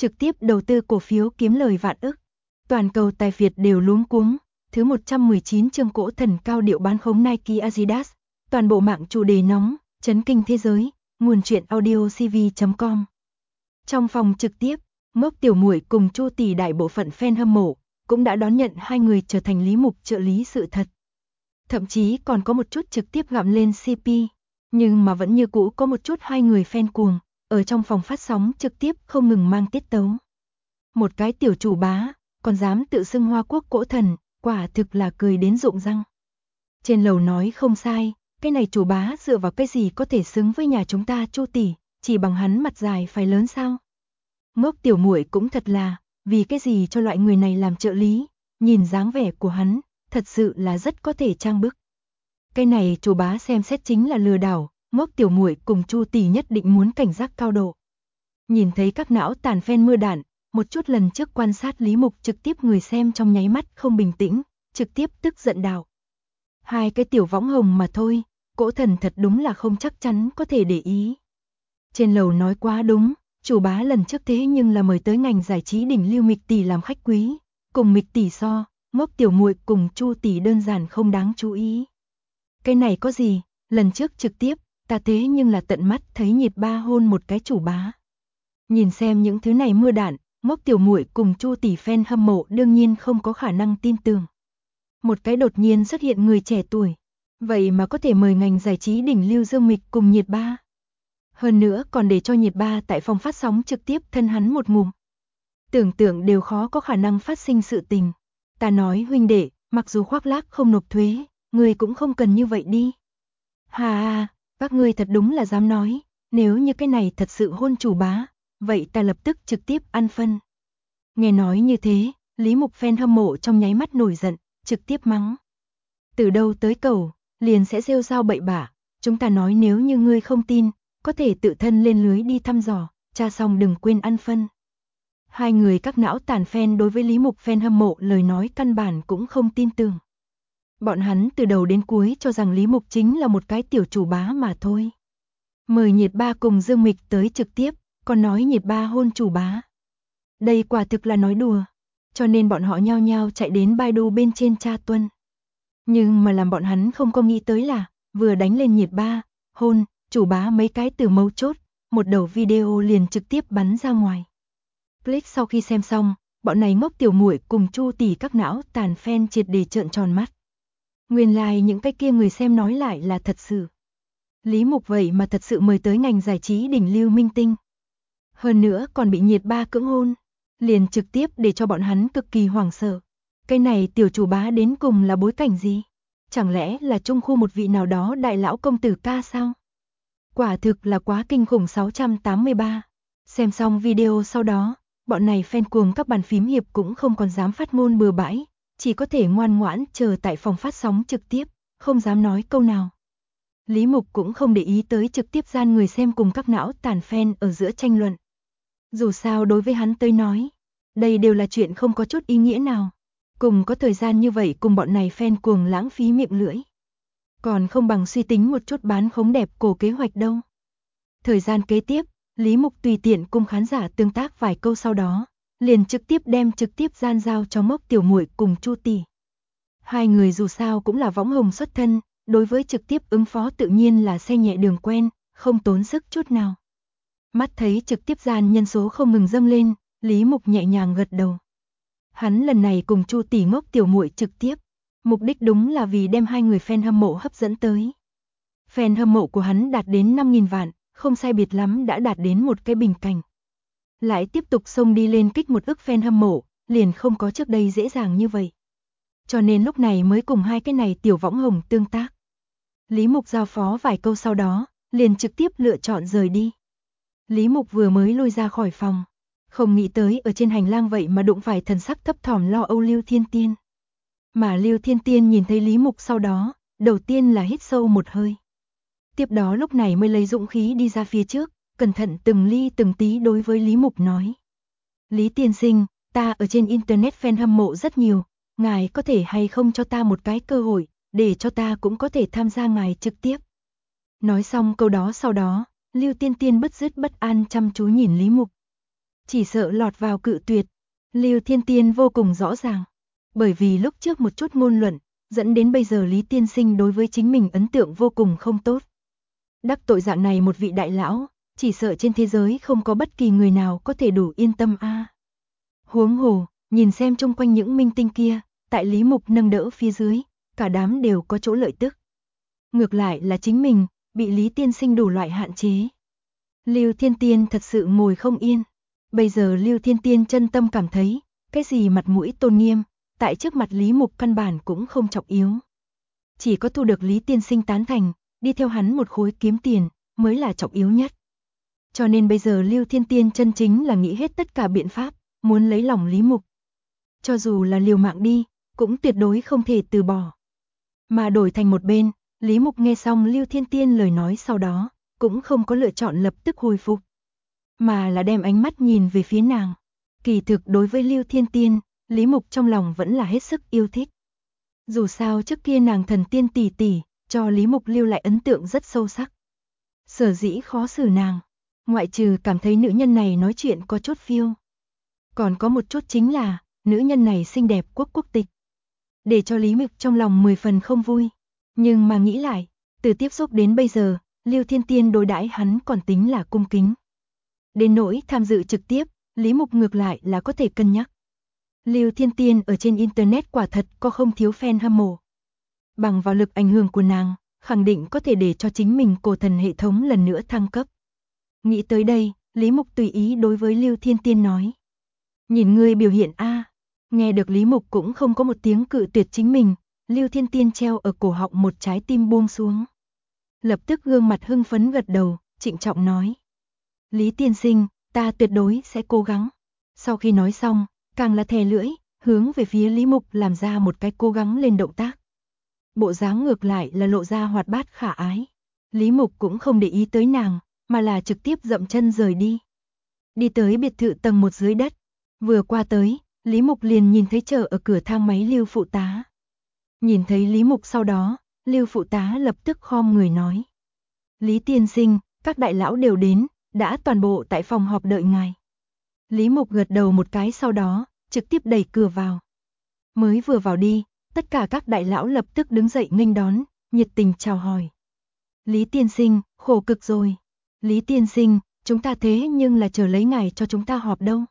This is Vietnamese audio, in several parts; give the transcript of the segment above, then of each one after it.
trực tiếp đầu tư cổ phiếu kiếm lời vạn ức. Toàn cầu tài phiệt đều luống cuống. Thứ 119 chương cỗ thần cao điệu bán khống Nike Adidas. Toàn bộ mạng chủ đề nóng, chấn kinh thế giới. Nguồn truyện audio cv.com. Trong phòng trực tiếp, Ngốc Tiểu Muội cùng Chu Tỷ đại bộ phận fan hâm mộ cũng đã đón nhận hai người trở thành Lý Mục trợ lý sự thật. Thậm chí còn có một chút trực tiếp gặm lên CP, nhưng mà vẫn như cũ có một chút hai người fan cuồng, ở trong phòng phát sóng trực tiếp không ngừng mang tiết tấu. Một cái tiểu chủ bá, còn dám tự xưng Hoa Quốc cỗ thần, quả thực là cười đến rụng răng. Trên lầu nói không sai, cái này chủ bá dựa vào cái gì có thể xứng với nhà chúng ta Chu Tỷ, chỉ bằng hắn mặt dài phải lớn sao? Ngốc Tiểu Muội cũng thật là, vì cái gì cho loại người này làm trợ lý, nhìn dáng vẻ của hắn, thật sự là rất có thể trang bức. Cái này chủ bá xem xét chính là lừa đảo, Ngốc Tiểu Muội cùng Chu Tỷ nhất định muốn cảnh giác cao độ. Nhìn thấy các não tàn fan mưa đạn, một chút lần trước quan sát Lý Mục trực tiếp người xem trong nháy mắt không bình tĩnh, trực tiếp tức giận đảo. Hai cái tiểu võng hồng mà thôi, cỗ thần thật đúng là không chắc chắn có thể để ý. Trên lầu nói quá đúng, chủ bá lần trước thế nhưng là mời tới ngành giải trí đỉnh lưu Mịch Tỷ làm khách quý, cùng Mịch Tỷ so, Ngốc Tiểu Muội cùng Chu Tỷ đơn giản không đáng chú ý. Cái này có gì, lần trước trực tiếp, ta thế nhưng là tận mắt thấy nhiệt ba hôn một cái chủ bá. Nhìn xem những thứ này mưa đạn, Ngốc Tiểu Muội cùng Chu Tỷ fan hâm mộ đương nhiên không có khả năng tin tưởng. Một cái đột nhiên xuất hiện người trẻ tuổi, vậy mà có thể mời ngành giải trí đỉnh lưu Dương Mịch cùng nhiệt ba. Hơn nữa còn để cho nhiệt ba tại phòng phát sóng trực tiếp thân hắn một ngụm. Tưởng tượng đều khó có khả năng phát sinh sự tình. Ta nói huynh đệ, mặc dù khoác lác không nộp thuế, người cũng không cần như vậy đi. Hà, các ngươi thật đúng là dám nói, nếu như cái này thật sự hôn chủ bá, vậy ta lập tức trực tiếp ăn phân. Nghe nói như thế, Lý Mục fan hâm mộ trong nháy mắt nổi giận, trực tiếp mắng. Từ đâu tới cầu, liền sẽ rêu rao bậy bạ, chúng ta nói nếu như ngươi không tin, có thể tự thân lên lưới đi thăm dò, tra xong đừng quên ăn phân. Hai người các não tàn fan đối với Lý Mục fan hâm mộ lời nói căn bản cũng không tin tưởng. Bọn hắn từ đầu đến cuối cho rằng Lý Mục chính là một cái tiểu chủ bá mà thôi. Mời nhiệt ba cùng Dương Mịch tới trực tiếp, còn nói nhiệt ba hôn chủ bá. Đây quả thực là nói đùa, cho nên bọn họ nhao nhao chạy đến Baidu bên trên tra tuân. Nhưng mà làm bọn hắn không có nghĩ tới là, vừa đánh lên nhiệt ba, hôn, chủ bá mấy cái từ mấu chốt, một đầu video liền trực tiếp bắn ra ngoài. Click sau khi xem xong, bọn này Ngốc Tiểu Muội cùng Chu Tỷ các não tàn fan triệt để trợn tròn mắt. Nguyên lai những cái kia người xem nói lại là thật sự. Lý Mục vậy mà thật sự mời tới ngành giải trí đỉnh lưu minh tinh. Hơn nữa còn bị nhiệt ba cưỡng hôn, liền trực tiếp để cho bọn hắn cực kỳ hoảng sợ. Cái này tiểu chủ bá đến cùng là bối cảnh gì? Chẳng lẽ là trung khu một vị nào đó đại lão công tử ca sao? Quả thực là quá kinh khủng 683. Xem xong video sau đó, bọn này fan cuồng các bàn phím hiệp cũng không còn dám phát ngôn bừa bãi, chỉ có thể ngoan ngoãn chờ tại phòng phát sóng trực tiếp, không dám nói câu nào. Lý Mục cũng không để ý tới trực tiếp gian người xem cùng các não tàn fan ở giữa tranh luận. Dù sao đối với hắn tới nói, đây đều là chuyện không có chút ý nghĩa nào. Cùng có thời gian như vậy cùng bọn này fan cuồng lãng phí miệng lưỡi. Còn không bằng suy tính một chút bán khống đẹp cổ kế hoạch đâu. Thời gian kế tiếp, Lý Mục tùy tiện cùng khán giả tương tác vài câu sau đó, liền trực tiếp đem trực tiếp gian giao cho Ngốc Tiểu Muội cùng Chu Tỷ. Hai người dù sao cũng là võng hồng xuất thân, đối với trực tiếp ứng phó tự nhiên là xe nhẹ đường quen, không tốn sức chút nào. Mắt thấy trực tiếp gian nhân số không ngừng dâng lên, Lý Mục nhẹ nhàng gật đầu. Hắn lần này cùng Chu Tỷ Ngốc Tiểu Muội trực tiếp, mục đích đúng là vì đem hai người fan hâm mộ hấp dẫn tới. Fan hâm mộ của hắn đạt đến 5.000 vạn, không sai biệt lắm đã đạt đến một cái bình cảnh. Lại tiếp tục xông đi lên kích 1 ức fan hâm mộ, liền không có trước đây dễ dàng như vậy. Cho nên lúc này mới cùng hai cái này tiểu võng hồng tương tác. Lý Mục giao phó vài câu sau đó, liền trực tiếp lựa chọn rời đi. Lý Mục vừa mới lui ra khỏi phòng, không nghĩ tới ở trên hành lang vậy mà đụng phải thần sắc thấp thỏm lo âu Lưu Thiên Tiên. Mà Lưu Thiên Tiên nhìn thấy Lý Mục sau đó, đầu tiên là hít sâu một hơi. Tiếp đó lúc này mới lấy dũng khí đi ra phía trước, cẩn thận từng ly từng tí đối với Lý Mục nói. Lý tiên sinh, ta ở trên internet fan hâm mộ rất nhiều, ngài có thể hay không cho ta một cái cơ hội, để cho ta cũng có thể tham gia ngài trực tiếp. Nói xong câu đó sau đó, Lưu Tiên Tiên bứt rứt bất an chăm chú nhìn Lý Mục. chỉ sợ lọt vào cự tuyệt. Lưu Thiên Tiên vô cùng rõ ràng, bởi vì lúc trước một chút ngôn luận, dẫn đến bây giờ Lý tiên sinh đối với chính mình ấn tượng vô cùng không tốt. Đắc tội dạng này một vị đại lão, chỉ sợ trên thế giới không có bất kỳ người nào có thể đủ yên tâm a. Huống hồ, nhìn xem chung quanh những minh tinh kia, tại Lý Mục nâng đỡ phía dưới, cả đám đều có chỗ lợi tức. Ngược lại là chính mình, bị Lý tiên sinh đủ loại hạn chế. Lưu Thiên Tiên thật sự ngồi không yên. Bây giờ Lưu Thiên Tiên chân tâm cảm thấy, cái gì mặt mũi tôn nghiêm, tại trước mặt Lý Mục căn bản cũng không trọng yếu. Chỉ có thu được Lý tiên sinh tán thành, đi theo hắn một khối kiếm tiền, mới là trọng yếu nhất. Cho nên bây giờ Lưu Thiên Tiên chân chính là nghĩ hết tất cả biện pháp, muốn lấy lòng Lý Mục. Cho dù là liều mạng đi, cũng tuyệt đối không thể từ bỏ. Mà đổi thành một bên, Lý Mục nghe xong Lưu Thiên Tiên lời nói sau đó, cũng không có lựa chọn lập tức hồi phục, mà là đem ánh mắt nhìn về phía nàng. Kỳ thực đối với Lưu Thiên Tiên, Lý Mục trong lòng vẫn là hết sức yêu thích. Dù sao trước kia nàng thần tiên tỷ tỷ, cho Lý Mục lưu lại ấn tượng rất sâu sắc. Sở dĩ khó xử nàng, ngoại trừ cảm thấy nữ nhân này nói chuyện có chút phiêu. Còn có một chút chính là, nữ nhân này xinh đẹp quốc tịch. Để cho Lý Mục trong lòng 10 phần không vui. Nhưng mà nghĩ lại, từ tiếp xúc đến bây giờ, Lưu Thiên Tiên đối đãi hắn còn tính là cung kính. Đến nỗi tham dự trực tiếp, Lý Mục ngược lại là có thể cân nhắc. Lưu Thiên Tiên ở trên Internet quả thật có không thiếu fan hâm mộ. Bằng vào lực ảnh hưởng của nàng, khẳng định có thể để cho chính mình cổ thần hệ thống lần nữa thăng cấp. Nghĩ tới đây, Lý Mục tùy ý đối với Lưu Thiên Tiên nói. Nhìn ngươi biểu hiện a. Nghe được Lý Mục cũng không có một tiếng cự tuyệt chính mình, Lưu Thiên Tiên treo ở cổ họng một trái tim buông xuống. Lập tức gương mặt hưng phấn gật đầu, trịnh trọng nói. Lý tiên sinh, ta tuyệt đối sẽ cố gắng. Sau khi nói xong, càng là thè lưỡi, hướng về phía Lý Mục làm ra một cái cố gắng lên động tác. Bộ dáng ngược lại là lộ ra hoạt bát khả ái. Lý Mục cũng không để ý tới nàng, mà là trực tiếp dậm chân rời đi. Đi tới biệt thự tầng 1 dưới đất. Vừa qua tới, Lý Mục liền nhìn thấy chờ ở cửa thang máy Lưu phụ tá. Nhìn thấy Lý Mục sau đó, Lưu phụ tá lập tức khom người nói. Lý tiên sinh, các đại lão đều đến, đã toàn bộ tại phòng họp đợi ngài. Lý Mục gật đầu một cái sau đó, trực tiếp đẩy cửa vào. Mới vừa vào đi, tất cả các đại lão lập tức đứng dậy nghênh đón, nhiệt tình chào hỏi. Lý tiên sinh, khổ cực rồi. Lý tiên sinh, chúng ta thế nhưng là chờ lấy ngài cho chúng ta họp đâu.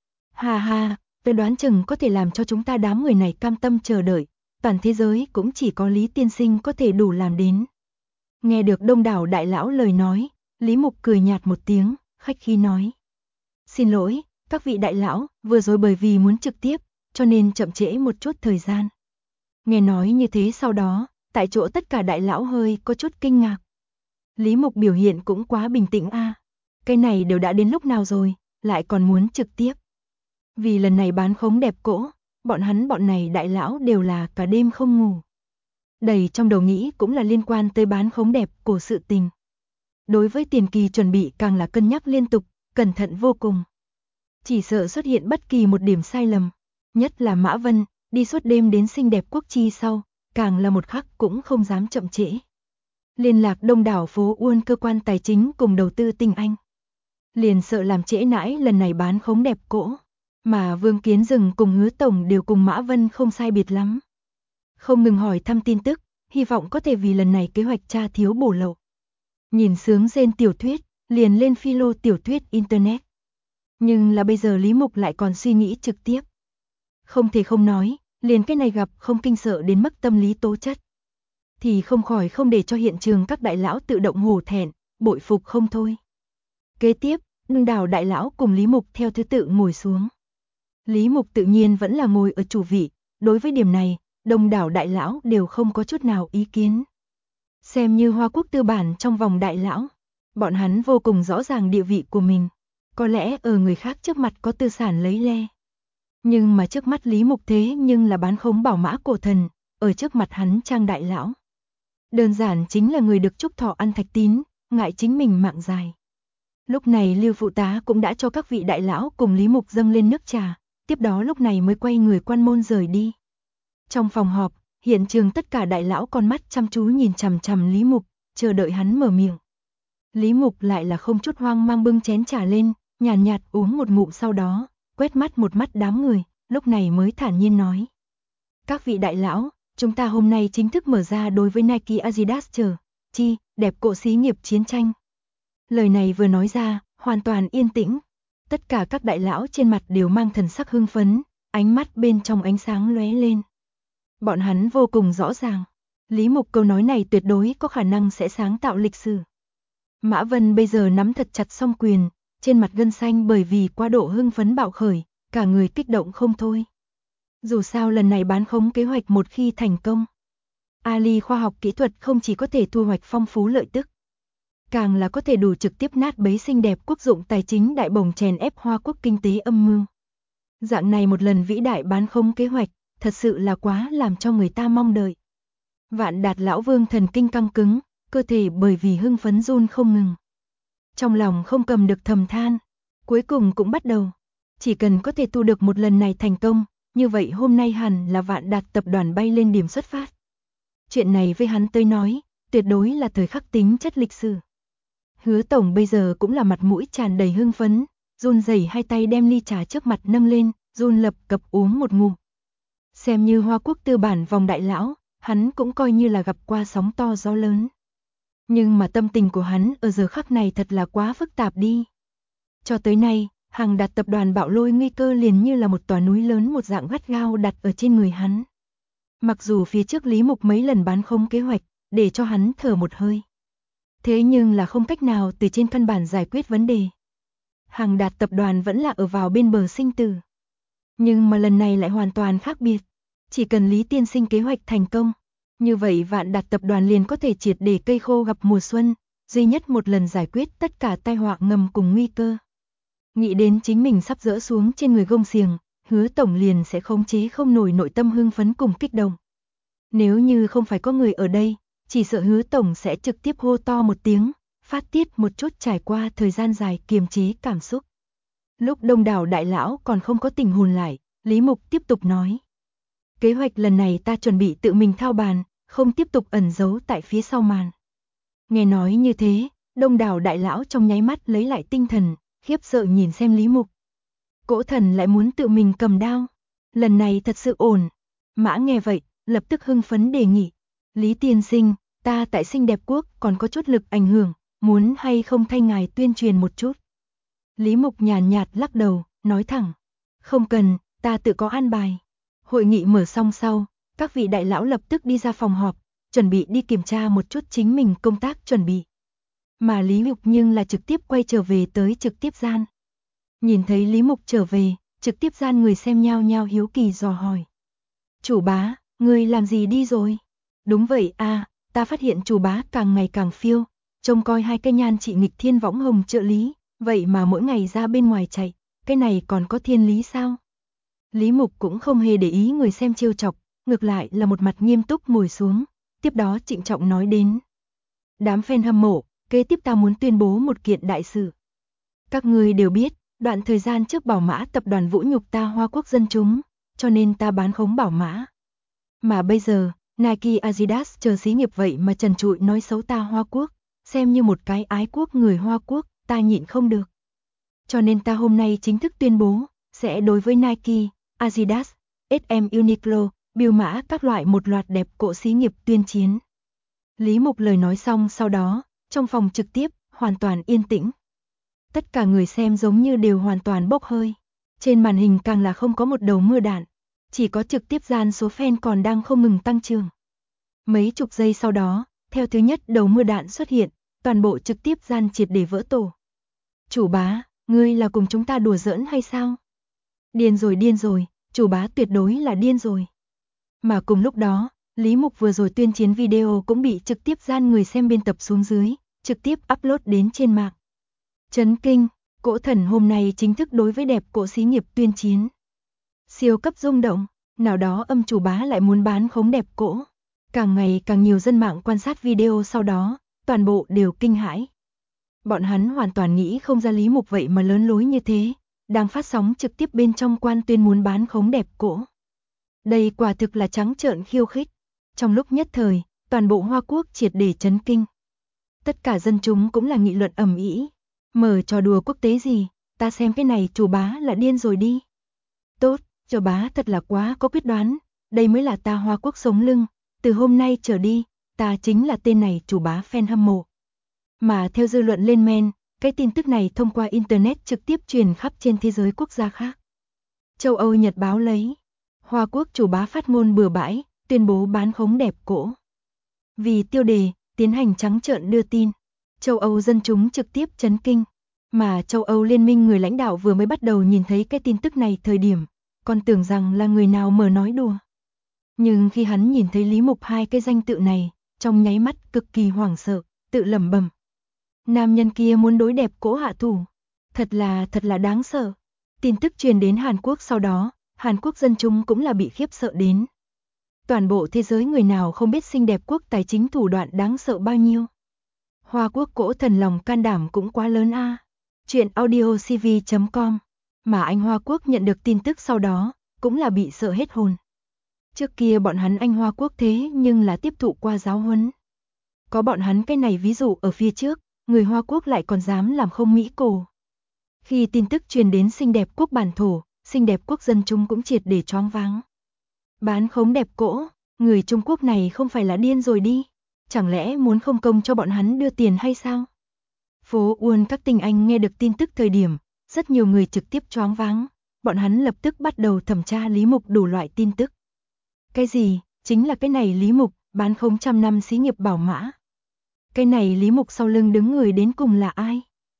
Hà hà, tôi đoán chừng có thể làm cho chúng ta đám người này cam tâm chờ đợi, toàn thế giới cũng chỉ có Lý tiên sinh có thể đủ làm đến. Nghe được đông đảo đại lão lời nói, Lý Mục cười nhạt một tiếng, khách khí nói. Xin lỗi, các vị đại lão, vừa rồi bởi vì muốn trực tiếp, cho nên chậm trễ một chút thời gian. Nghe nói như thế sau đó, tại chỗ tất cả đại lão hơi có chút kinh ngạc. Lý Mục biểu hiện cũng quá bình tĩnh a. Cái này đều đã đến lúc nào rồi, lại còn muốn trực tiếp. Vì lần này bán khống đẹp cỗ, bọn này đại lão đều là cả đêm không ngủ. Đầy trong đầu nghĩ cũng là liên quan tới bán khống đẹp cổ sự tình. Đối với tiền kỳ chuẩn bị càng là cân nhắc liên tục, cẩn thận vô cùng. Chỉ sợ xuất hiện bất kỳ một điểm sai lầm, nhất là Mã Vân, đi suốt đêm đến xinh đẹp quốc chi sau, càng là một khắc cũng không dám chậm trễ. Liên lạc đông đảo phố Uôn cơ quan tài chính cùng đầu tư tinh anh. Liền sợ làm trễ nãi lần này bán khống đẹp cỗ, mà Vương Kiến Dừng cùng Hứa Tổng đều cùng Mã Vân không sai biệt lắm. Không ngừng hỏi thăm tin tức, hy vọng có thể vì lần này kế hoạch tra thiếu bổ lậu. Nhìn sướng rên tiểu thuyết, liền lên philo tiểu thuyết Internet. Nhưng là bây giờ Lý Mục lại còn suy nghĩ trực tiếp. Không thể không nói, liền cái này gặp không kinh sợ đến mức tâm lý tố chất. Thì không khỏi không để cho hiện trường các đại lão tự động hổ thẹn, bội phục không thôi. Kế tiếp, đông đảo đại lão cùng Lý Mục theo thứ tự ngồi xuống. Lý Mục tự nhiên vẫn là ngồi ở chủ vị, đối với điểm này, đông đảo đại lão đều không có chút nào ý kiến. Xem như Hoa Quốc tư bản trong vòng đại lão, bọn hắn vô cùng rõ ràng địa vị của mình, có lẽ ở người khác trước mặt có tư sản lấy le. Nhưng mà trước mắt Lý Mục thế nhưng là bán khống bảo mã cổ thần, ở trước mặt hắn trang đại lão. Đơn giản chính là người được chúc thọ ăn thạch tín, ngại chính mình mạng dài. Lúc này Lưu phụ tá cũng đã cho các vị đại lão cùng Lý Mục dâng lên nước trà, tiếp đó lúc này mới quay người quan môn rời đi. Trong phòng họp, hiện trường tất cả đại lão con mắt chăm chú nhìn chằm chằm Lý Mục, chờ đợi hắn mở miệng. Lý Mục lại là không chút hoang mang bưng chén trà lên, nhàn nhạt uống một ngụm sau đó, quét mắt một mắt đám người, lúc này mới thản nhiên nói. Các vị đại lão, chúng ta hôm nay chính thức mở ra đối với Nike Adidas đẹp cộ xí nghiệp chiến tranh. Lời này vừa nói ra, hoàn toàn yên tĩnh. Tất cả các đại lão trên mặt đều mang thần sắc hưng phấn, ánh mắt bên trong ánh sáng lóe lên. Bọn hắn vô cùng rõ ràng, Lý Mục câu nói này tuyệt đối có khả năng sẽ sáng tạo lịch sử. Mã Vân bây giờ nắm thật chặt song quyền, trên mặt gân xanh bởi vì quá độ hưng phấn bạo khởi, cả người kích động không thôi. Dù sao lần này bán khống kế hoạch một khi thành công, Ali khoa học kỹ thuật không chỉ có thể thu hoạch phong phú lợi tức, càng là có thể đủ trực tiếp nát bấy xinh đẹp quốc dụng tài chính đại bổng chèn ép Hoa Quốc kinh tế âm mưu. Dạng này một lần vĩ đại bán khống kế hoạch, thật sự là quá làm cho người ta mong đợi. Vạn Đạt lão vương thần kinh căng cứng, cơ thể bởi vì hưng phấn run không ngừng. Trong lòng không cầm được thầm than, cuối cùng cũng bắt đầu. Chỉ cần có thể thu được một lần này thành công, như vậy hôm nay hẳn là Vạn Đạt tập đoàn bay lên điểm xuất phát. Chuyện này với hắn tới nói, tuyệt đối là thời khắc tính chất lịch sử. Hứa tổng bây giờ cũng là mặt mũi tràn đầy hưng phấn, run rẩy hai tay đem ly trà trước mặt nâng lên, run lập cập uống một ngụm. Xem như Hoa Quốc tư bản vòng đại lão, hắn cũng coi như là gặp qua sóng to gió lớn. Nhưng mà tâm tình của hắn ở giờ khắc này thật là quá phức tạp đi. Cho tới nay, Hằng Đạt tập đoàn bạo lôi nguy cơ liền như là một tòa núi lớn một dạng gắt gao đặt ở trên người hắn. Mặc dù phía trước Lý Mục mấy lần bán khống kế hoạch, để cho hắn thở một hơi. Thế nhưng là không cách nào từ trên căn bản giải quyết vấn đề. Hằng Đạt tập đoàn vẫn là ở vào bên bờ sinh tử. Nhưng mà lần này lại hoàn toàn khác biệt. Chỉ cần Lý tiên sinh kế hoạch thành công, như vậy Vạn Đạt tập đoàn liền có thể triệt để cây khô gặp mùa xuân, duy nhất một lần giải quyết tất cả tai họa ngầm cùng nguy cơ. Nghĩ đến chính mình sắp dỡ xuống trên người gông xiềng, Hứa tổng liền sẽ khống chế không nổi nội tâm hưng phấn cùng kích động. Nếu như không phải có người ở đây, chỉ sợ Hứa tổng sẽ trực tiếp hô to một tiếng, phát tiết một chút trải qua thời gian dài kiềm chế cảm xúc. Lúc đông đảo đại lão còn không có tình hồn lại, Lý Mục tiếp tục nói. Kế hoạch lần này ta chuẩn bị tự mình thao bàn, không tiếp tục ẩn giấu tại phía sau màn. Nghe nói như thế, đông đảo đại lão trong nháy mắt lấy lại tinh thần, khiếp sợ nhìn xem Lý Mục. Cỗ thần lại muốn tự mình cầm đao. Lần này thật sự ổn. Mã nghe vậy, lập tức hưng phấn đề nghị. Lý tiên sinh, ta tại Xinh đẹp quốc còn có chút lực ảnh hưởng, muốn hay không thay ngài tuyên truyền một chút. Lý Mục nhàn nhạt lắc đầu, nói thẳng. Không cần, ta tự có an bài. Hội nghị mở xong sau, các vị đại lão lập tức đi ra phòng họp, chuẩn bị đi kiểm tra một chút chính mình công tác chuẩn bị. Mà Lý Mục nhưng là trực tiếp quay trở về tới trực tiếp gian. Nhìn thấy Lý Mục trở về, trực tiếp gian người xem nhao nhao hiếu kỳ dò hỏi. Chủ bá, ngươi làm gì đi rồi? Đúng vậy à, ta phát hiện chủ bá càng ngày càng phiêu, trông coi hai cái nhan trị nghịch thiên võng hồng trợ lý, vậy mà mỗi ngày ra bên ngoài chạy, cái này còn có thiên lý sao? Lý Mục cũng không hề để ý người xem trêu chọc, ngược lại là một mặt nghiêm túc ngồi xuống, tiếp đó trịnh trọng nói đến. Đám fan hâm mộ, kế tiếp ta muốn tuyên bố một kiện đại sự. Các ngươi đều biết, đoạn thời gian trước Bảo Mã tập đoàn vũ nhục ta Hoa Quốc dân chúng, cho nên ta bán khống Bảo Mã. Mà bây giờ, Nike Adidas chờ xí nghiệp vậy mà trần trụi nói xấu ta Hoa Quốc, xem như một cái ái quốc người Hoa Quốc, ta nhịn không được. Cho nên ta hôm nay chính thức tuyên bố, sẽ đối với Nike, Adidas, SM Uniqlo, Bill Mã các loại một loạt đẹp cộ xí nghiệp tuyên chiến. Lý Mục lời nói xong sau đó, trong phòng trực tiếp, hoàn toàn yên tĩnh. Tất cả người xem giống như đều hoàn toàn bốc hơi. Trên màn hình càng là không có một đầu mưa đạn, chỉ có trực tiếp gian số fan còn đang không ngừng tăng trưởng. Mấy chục giây sau đó, theo thứ nhất đầu mưa đạn xuất hiện, toàn bộ trực tiếp gian triệt để vỡ tổ. Chủ bá, ngươi là cùng chúng ta đùa giỡn hay sao? Điên rồi, chủ bá tuyệt đối là điên rồi. Mà cùng lúc đó, Lý Mục vừa rồi tuyên chiến video cũng bị trực tiếp gian người xem biên tập xuống dưới, trực tiếp upload đến trên mạng. Chấn kinh, cỗ thần hôm nay chính thức đối với đẹp cộ xí nghiệp tuyên chiến. Siêu cấp rung động, nào đó âm chủ bá lại muốn bán khống đẹp cỗ. Càng ngày càng nhiều dân mạng quan sát video sau đó, toàn bộ đều kinh hãi. Bọn hắn hoàn toàn nghĩ không ra Lý Mục vậy mà lớn lối như thế, đang phát sóng trực tiếp bên trong quan tuyên muốn bán khống đẹp cỗ. Đây quả thực là trắng trợn khiêu khích. Trong lúc nhất thời, toàn bộ Hoa Quốc triệt để chấn kinh. Tất cả dân chúng cũng là nghị luận ầm ĩ. Mở trò đùa quốc tế gì, Ta xem cái này chủ bá là điên rồi đi. Tốt, chủ bá thật là quá có quyết đoán, đây mới là ta Hoa Quốc sống lưng, từ hôm nay trở đi, ta chính là tên này chủ bá fan hâm mộ. Mà theo dư luận lên men, cái tin tức này thông qua Internet trực tiếp truyền khắp trên thế giới quốc gia khác. Châu Âu Nhật báo lấy, Hoa Quốc chủ bá phát ngôn bừa bãi, tuyên bố bán khống đẹp cỗ. Vì tiêu đề, tiến hành trắng trợn đưa tin, châu Âu dân chúng trực tiếp chấn kinh. Mà châu Âu Liên minh người lãnh đạo vừa mới bắt đầu nhìn thấy cái tin tức này thời điểm, còn tưởng rằng là người nào mở nói đùa. Nhưng khi hắn nhìn thấy Lý Mục hai cái danh tự này, trong nháy mắt cực kỳ hoảng sợ, tự lẩm bẩm. Nam nhân kia muốn đối đẹp cỗ hạ thủ. Thật là đáng sợ. Tin tức truyền đến Hàn Quốc sau đó, Hàn Quốc dân chúng cũng là bị khiếp sợ đến. Toàn bộ thế giới người nào không biết xinh đẹp quốc tài chính thủ đoạn đáng sợ bao nhiêu. Hoa Quốc cỗ thần lòng can đảm cũng quá lớn a. Chuyện audiocv.com. Mà anh Hoa Quốc nhận được tin tức sau đó, cũng là bị sợ hết hồn. Trước kia bọn hắn anh Hoa Quốc thế nhưng là tiếp thụ qua giáo huấn. Có bọn hắn cái này ví dụ ở phía trước, người Hoa Quốc lại còn dám làm không mỹ cổ. Khi tin tức truyền đến xinh đẹp quốc bản thổ, xinh đẹp quốc dân chúng cũng triệt để choáng váng. Bán khống đẹp cỗ, người Trung Quốc này không phải là điên rồi đi, chẳng lẽ muốn không công cho bọn hắn đưa tiền hay sao? Phố Uôn các tinh anh nghe được tin tức thời điểm, rất nhiều người trực tiếp choáng váng, bọn hắn lập tức bắt đầu thẩm tra Lý Mục đủ loại tin tức. Cái gì? Chính là cái này Lý Mục, bán khống trăm năm xí nghiệp Bảo Mã. Cái này Lý Mục sau lưng đứng người đến cùng là ai?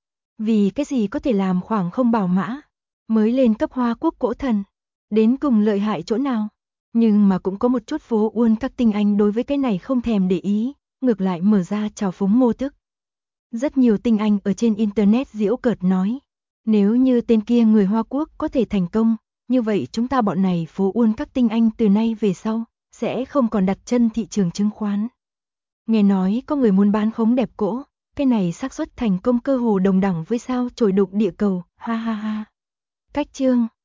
Vì cái gì có thể làm khoảng không Bảo Mã? Mới lên cấp Hoa Quốc cỗ thần. Đến cùng lợi hại chỗ nào? Nhưng mà cũng có một chút phố Uôn các tinh anh đối với cái này không thèm để ý, ngược lại mở ra trào phúng mô tức. Rất nhiều tinh anh ở trên Internet giễu cợt nói, nếu như tên kia người Hoa Quốc có thể thành công, như vậy chúng ta bọn này phố Uôn các tinh anh từ nay về sau, sẽ không còn đặt chân thị trường chứng khoán. Nghe nói có người muốn bán khống đẹp cỗ, cái này xác suất thành công cơ hồ đồng đẳng với sao chổi đục địa cầu, ha ha ha. Cách chương